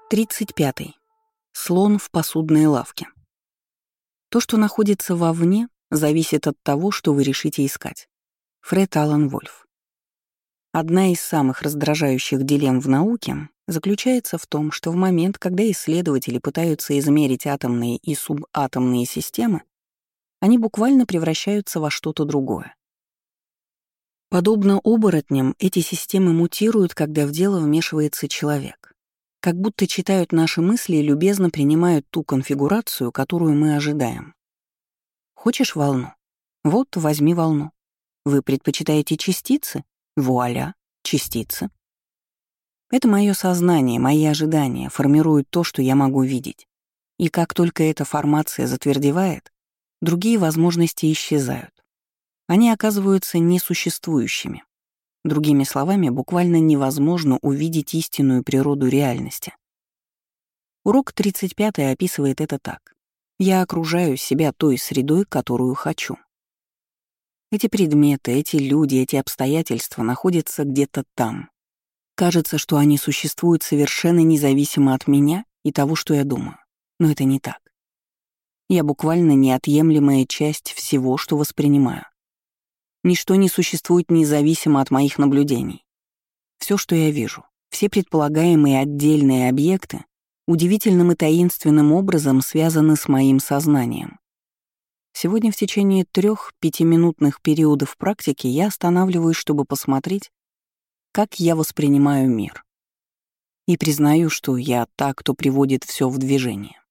35. Слон в посудной лавке. То, что находится вовне, зависит от того, что вы решите искать. Фред Аллен Вольф. Одна из самых раздражающих дилемм в науке заключается в том, что в момент, когда исследователи пытаются измерить атомные и субатомные системы, они буквально превращаются во что-то другое. Подобно оборотням, эти системы мутируют, когда в дело вмешивается человек. Как будто читают наши мысли и любезно принимают ту конфигурацию, которую мы ожидаем. Хочешь волну? Вот, возьми волну. Вы предпочитаете частицы? Вуаля, частицы. Это мое сознание, мои ожидания формируют то, что я могу видеть. И как только эта формация затвердевает, другие возможности исчезают. Они оказываются несуществующими. Другими словами, буквально невозможно увидеть истинную природу реальности. Урок 35 описывает это так. Я окружаю себя той средой, которую хочу. Эти предметы, эти люди, эти обстоятельства находятся где-то там. Кажется, что они существуют совершенно независимо от меня и того, что я думаю. Но это не так. Я буквально неотъемлемая часть всего, что воспринимаю. Ничто не существует независимо от моих наблюдений. Все, что я вижу, все предполагаемые отдельные объекты удивительным и таинственным образом связаны с моим сознанием. Сегодня в течение 3-5-минутных периодов практики я останавливаюсь, чтобы посмотреть, как я воспринимаю мир. И признаю, что я та, кто приводит все в движение.